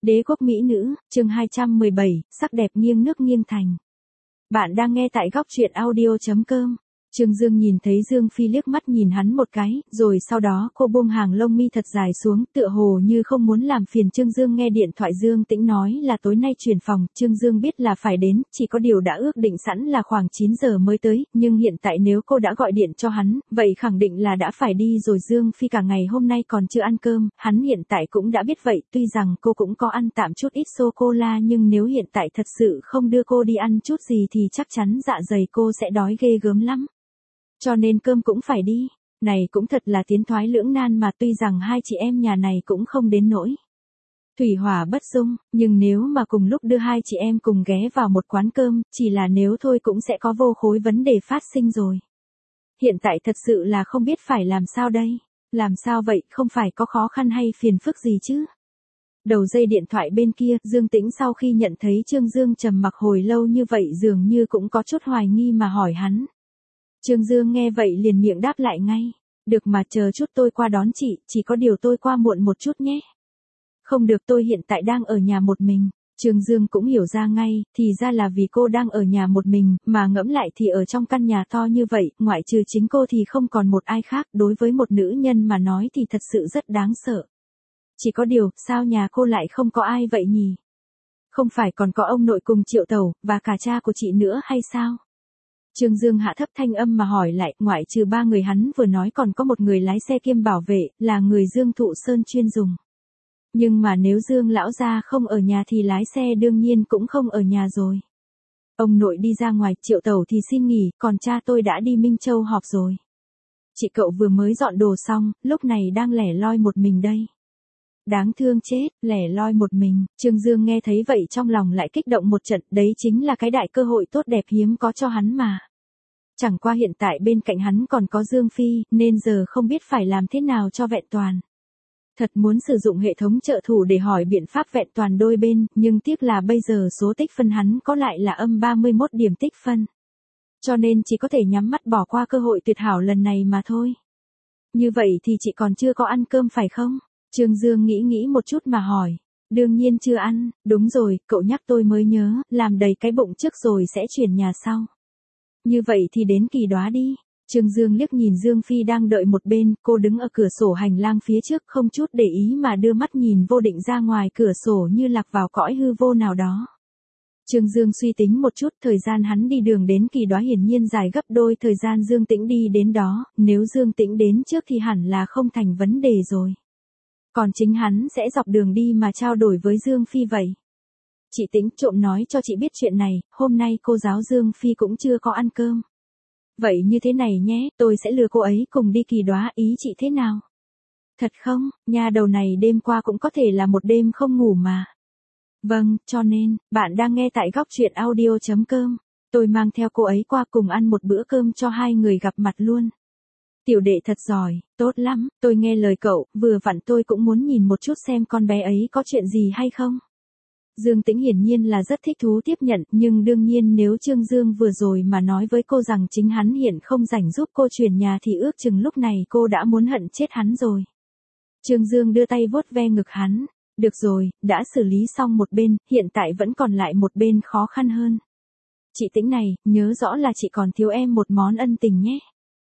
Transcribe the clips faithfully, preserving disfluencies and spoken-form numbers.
Đế quốc mỹ nữ, chương hai trăm mười bảy, sắc đẹp nghiêng nước nghiêng thành. Bạn đang nghe tại góc truyện audio chấm com. Trương Dương nhìn thấy Dương Phi liếc mắt nhìn hắn một cái, rồi sau đó cô buông hàng lông mi thật dài xuống, tựa hồ như không muốn làm phiền Trương Dương. Nghe điện thoại Dương Tĩnh nói là tối nay chuyển phòng, Trương Dương biết là phải đến, chỉ có điều đã ước định sẵn là khoảng chín giờ mới tới, nhưng hiện tại nếu cô đã gọi điện cho hắn, vậy khẳng định là đã phải đi rồi. Dương Phi cả ngày hôm nay còn chưa ăn cơm, hắn hiện tại cũng đã biết vậy, tuy rằng cô cũng có ăn tạm chút ít sô-cô-la, nhưng nếu hiện tại thật sự không đưa cô đi ăn chút gì thì chắc chắn dạ dày cô sẽ đói ghê gớm lắm. Cho nên cơm cũng phải đi, này cũng thật là tiến thoái lưỡng nan mà, tuy rằng hai chị em nhà này cũng không đến nỗi thủy hỏa bất dung, nhưng nếu mà cùng lúc đưa hai chị em cùng ghé vào một quán cơm, chỉ là nếu thôi cũng sẽ có vô khối vấn đề phát sinh rồi. Hiện tại thật sự là không biết phải làm sao đây, làm sao vậy, không phải có khó khăn hay phiền phức gì chứ? Đầu dây điện thoại bên kia, Dương Tĩnh sau khi nhận thấy Trương Dương trầm mặc hồi lâu như vậy dường như cũng có chút hoài nghi mà hỏi hắn. Trương Dương nghe vậy liền miệng đáp lại ngay. Được mà, chờ chút tôi qua đón chị, chỉ có điều tôi qua muộn một chút nhé. Không được, tôi hiện tại đang ở nhà một mình. Trương Dương cũng hiểu ra ngay, thì ra là vì cô đang ở nhà một mình, mà ngẫm lại thì ở trong căn nhà to như vậy, ngoại trừ chính cô thì không còn một ai khác, đối với một nữ nhân mà nói thì thật sự rất đáng sợ. Chỉ có điều, sao nhà cô lại không có ai vậy nhỉ? Không phải còn có ông nội cùng Triệu Tẩu, và cả cha của chị nữa hay sao? Trương Dương hạ thấp thanh âm mà hỏi lại, ngoại trừ ba người hắn vừa nói còn có một người lái xe kiêm bảo vệ, là người Dương Thụ Sơn chuyên dùng. Nhưng mà nếu Dương lão gia không ở nhà thì lái xe đương nhiên cũng không ở nhà rồi. Ông nội đi ra ngoài, Triệu Tẩu thì xin nghỉ, còn cha tôi đã đi Minh Châu họp rồi. Chị cậu vừa mới dọn đồ xong, lúc này đang lẻ loi một mình đây. Đáng thương chết, lẻ loi một mình. Trương Dương nghe thấy vậy trong lòng lại kích động một trận, đấy chính là cái đại cơ hội tốt đẹp hiếm có cho hắn mà. Chẳng qua hiện tại bên cạnh hắn còn có Dương Phi, nên giờ không biết phải làm thế nào cho vẹn toàn. Thật muốn sử dụng hệ thống trợ thủ để hỏi biện pháp vẹn toàn đôi bên, nhưng tiếc là bây giờ số tích phân hắn có lại là âm ba mươi mốt điểm tích phân. Cho nên chỉ có thể nhắm mắt bỏ qua cơ hội tuyệt hảo lần này mà thôi. Như vậy thì chị còn chưa có ăn cơm phải không? Trương Dương nghĩ nghĩ một chút mà hỏi. Đương nhiên chưa ăn, đúng rồi, cậu nhắc tôi mới nhớ, làm đầy cái bụng trước rồi sẽ chuyển nhà sau. Như vậy thì đến Kỳ Đóa đi. Trương Dương liếc nhìn Dương Phi đang đợi một bên, cô đứng ở cửa sổ hành lang phía trước không chút để ý mà đưa mắt nhìn vô định ra ngoài cửa sổ như lạc vào cõi hư vô nào đó. Trương Dương suy tính một chút, thời gian hắn đi đường đến Kỳ Đóa hiển nhiên dài gấp đôi thời gian Dương Tĩnh đi đến đó, nếu Dương Tĩnh đến trước thì hẳn là không thành vấn đề rồi. Còn chính hắn sẽ dọc đường đi mà trao đổi với Dương Phi vậy. Chị Tĩnh, trộm nói cho chị biết chuyện này, hôm nay cô giáo Dương Phi cũng chưa có ăn cơm. Vậy như thế này nhé, tôi sẽ lừa cô ấy cùng đi Kỳ Đóa, ý chị thế nào? Thật không, nhà đầu này đêm qua cũng có thể là một đêm không ngủ mà. Vâng, cho nên, bạn đang nghe tại góc truyện audio chấm com. Tôi mang theo cô ấy qua cùng ăn một bữa cơm cho hai người gặp mặt luôn. Tiểu đệ thật giỏi, tốt lắm, tôi nghe lời cậu, vừa vặn tôi cũng muốn nhìn một chút xem con bé ấy có chuyện gì hay không. Dương Tĩnh hiển nhiên là rất thích thú tiếp nhận, nhưng đương nhiên nếu Trương Dương vừa rồi mà nói với cô rằng chính hắn hiện không rảnh giúp cô chuyển nhà thì ước chừng lúc này cô đã muốn hận chết hắn rồi. Trương Dương đưa tay vuốt ve ngực hắn, được rồi, đã xử lý xong một bên, hiện tại vẫn còn lại một bên khó khăn hơn. Chị Tĩnh này, nhớ rõ là chị còn thiếu em một món ân tình nhé.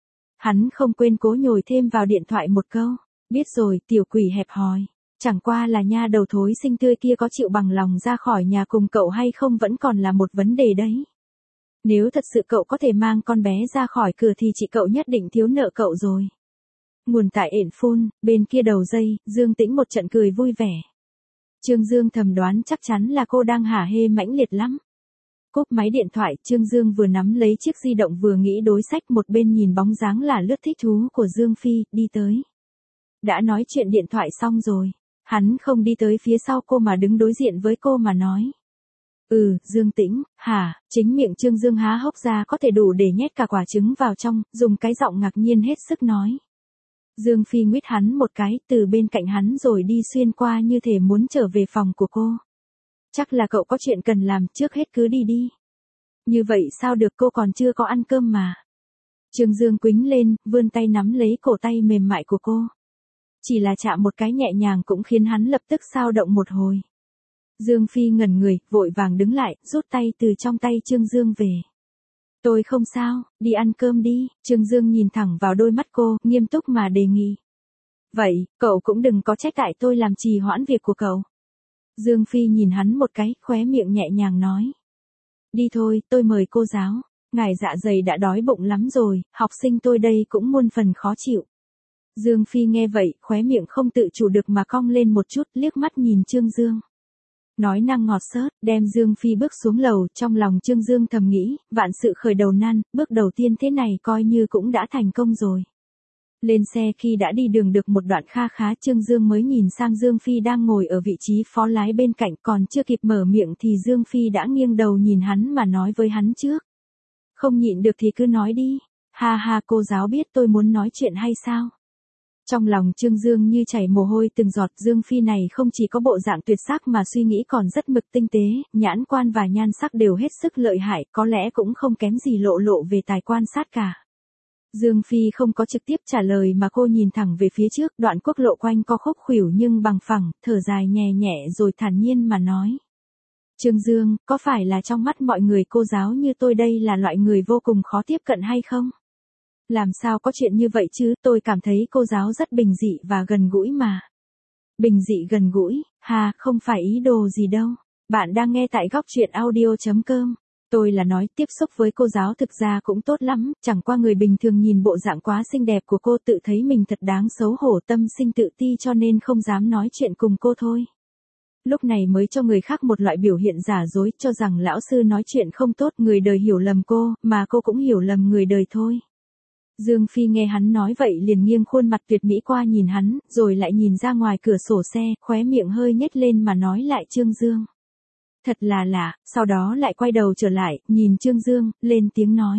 Hắn không quên cố nhồi thêm vào điện thoại một câu, biết rồi, tiểu quỷ hẹp hòi. Chẳng qua là nha đầu thối xinh tươi kia có chịu bằng lòng ra khỏi nhà cùng cậu hay không vẫn còn là một vấn đề đấy. Nếu thật sự cậu có thể mang con bé ra khỏi cửa thì chị cậu nhất định thiếu nợ cậu rồi. Nguồn tại ển phun, bên kia đầu dây, Dương Tĩnh một trận cười vui vẻ. Trương Dương thầm đoán chắc chắn là cô đang hả hê mãnh liệt lắm. Cúp máy điện thoại, Trương Dương vừa nắm lấy chiếc di động vừa nghĩ đối sách, một bên nhìn bóng dáng là lướt thích thú của Dương Phi, đi tới. Đã nói chuyện điện thoại xong rồi. Hắn không đi tới phía sau cô mà đứng đối diện với cô mà nói. Ừ, Dương Tĩnh, hả, chính miệng Trương Dương há hốc ra có thể đủ để nhét cả quả trứng vào trong, dùng cái giọng ngạc nhiên hết sức nói. Dương Phi nguyết hắn một cái, từ bên cạnh hắn rồi đi xuyên qua như thể muốn trở về phòng của cô. Chắc là cậu có chuyện cần làm, trước hết cứ đi đi. Như vậy sao được, cô còn chưa có ăn cơm mà. Trương Dương quĩnh lên, vươn tay nắm lấy cổ tay mềm mại của cô. Chỉ là chạm một cái nhẹ nhàng cũng khiến hắn lập tức xao động một hồi. Dương Phi ngẩn người, vội vàng đứng lại, rút tay từ trong tay Trương Dương về. Tôi không sao, đi ăn cơm đi, Trương Dương nhìn thẳng vào đôi mắt cô, nghiêm túc mà đề nghị. Vậy, cậu cũng đừng có trách tại tôi làm trì hoãn việc của cậu. Dương Phi nhìn hắn một cái, khóe miệng nhẹ nhàng nói. Đi thôi, tôi mời cô giáo. Ngài dạ dày đã đói bụng lắm rồi, học sinh tôi đây cũng muôn phần khó chịu. Dương Phi nghe vậy, khóe miệng không tự chủ được mà cong lên một chút, liếc mắt nhìn Trương Dương. Nói năng ngọt xớt, đem Dương Phi bước xuống lầu, trong lòng Trương Dương thầm nghĩ, vạn sự khởi đầu nan, bước đầu tiên thế này coi như cũng đã thành công rồi. Lên xe khi đã đi đường được một đoạn kha khá, Trương Dương mới nhìn sang Dương Phi đang ngồi ở vị trí phó lái bên cạnh, còn chưa kịp mở miệng thì Dương Phi đã nghiêng đầu nhìn hắn mà nói với hắn trước. Không nhịn được thì cứ nói đi, ha ha, cô giáo biết tôi muốn nói chuyện hay sao? Trong lòng Trương Dương như chảy mồ hôi từng giọt. Dương Phi này không chỉ có bộ dạng tuyệt sắc mà suy nghĩ còn rất mực tinh tế, nhãn quan và nhan sắc đều hết sức lợi hại, có lẽ cũng không kém gì Lộ Lộ về tài quan sát cả. Dương Phi không có trực tiếp trả lời mà cô nhìn thẳng về phía trước, đoạn quốc lộ quanh co khúc khuỷu nhưng bằng phẳng, thở dài nhẹ nhẹ rồi thản nhiên mà nói. Trương Dương, có phải là trong mắt mọi người cô giáo như tôi đây là loại người vô cùng khó tiếp cận hay không? Làm sao có chuyện như vậy chứ, tôi cảm thấy cô giáo rất bình dị và gần gũi mà. Bình dị gần gũi, hà, không phải ý đồ gì đâu. Bạn đang nghe tại góc truyện audio chấm com. Tôi là nói tiếp xúc với cô giáo thực ra cũng tốt lắm, chẳng qua người bình thường nhìn bộ dạng quá xinh đẹp của cô tự thấy mình thật đáng xấu hổ, tâm sinh tự ti cho nên không dám nói chuyện cùng cô thôi. Lúc này mới cho người khác một loại biểu hiện giả dối, cho rằng lão sư nói chuyện không tốt, người đời hiểu lầm cô, mà cô cũng hiểu lầm người đời thôi. Dương Phi nghe hắn nói vậy liền nghiêng khuôn mặt tuyệt mỹ qua nhìn hắn, rồi lại nhìn ra ngoài cửa sổ xe, khóe miệng hơi nhếch lên mà nói lại Trương Dương. Thật là lạ, sau đó lại quay đầu trở lại, nhìn Trương Dương, lên tiếng nói.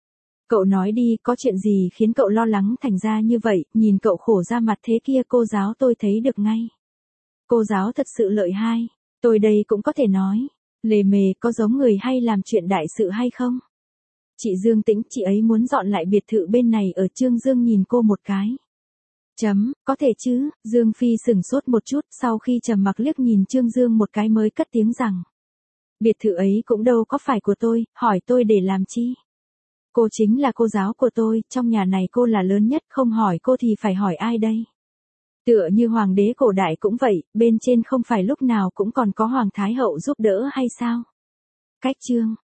Cậu nói đi, có chuyện gì khiến cậu lo lắng thành ra như vậy, nhìn cậu khổ ra mặt thế kia, cô giáo tôi thấy được ngay. Cô giáo thật sự lợi hai, tôi đây cũng có thể nói, lề mề có giống người hay làm chuyện đại sự hay không? Chị Dương Tĩnh, chị ấy muốn dọn lại biệt thự bên này ở. Trương Dương nhìn cô một cái. Chấm, có thể chứ, Dương Phi sửng sốt một chút, sau khi trầm mặc liếc nhìn Trương Dương một cái mới cất tiếng rằng. Biệt thự ấy cũng đâu có phải của tôi, hỏi tôi để làm chi? Cô chính là cô giáo của tôi, trong nhà này cô là lớn nhất, không hỏi cô thì phải hỏi ai đây? Tựa như hoàng đế cổ đại cũng vậy, bên trên không phải lúc nào cũng còn có hoàng thái hậu giúp đỡ hay sao? Cách chương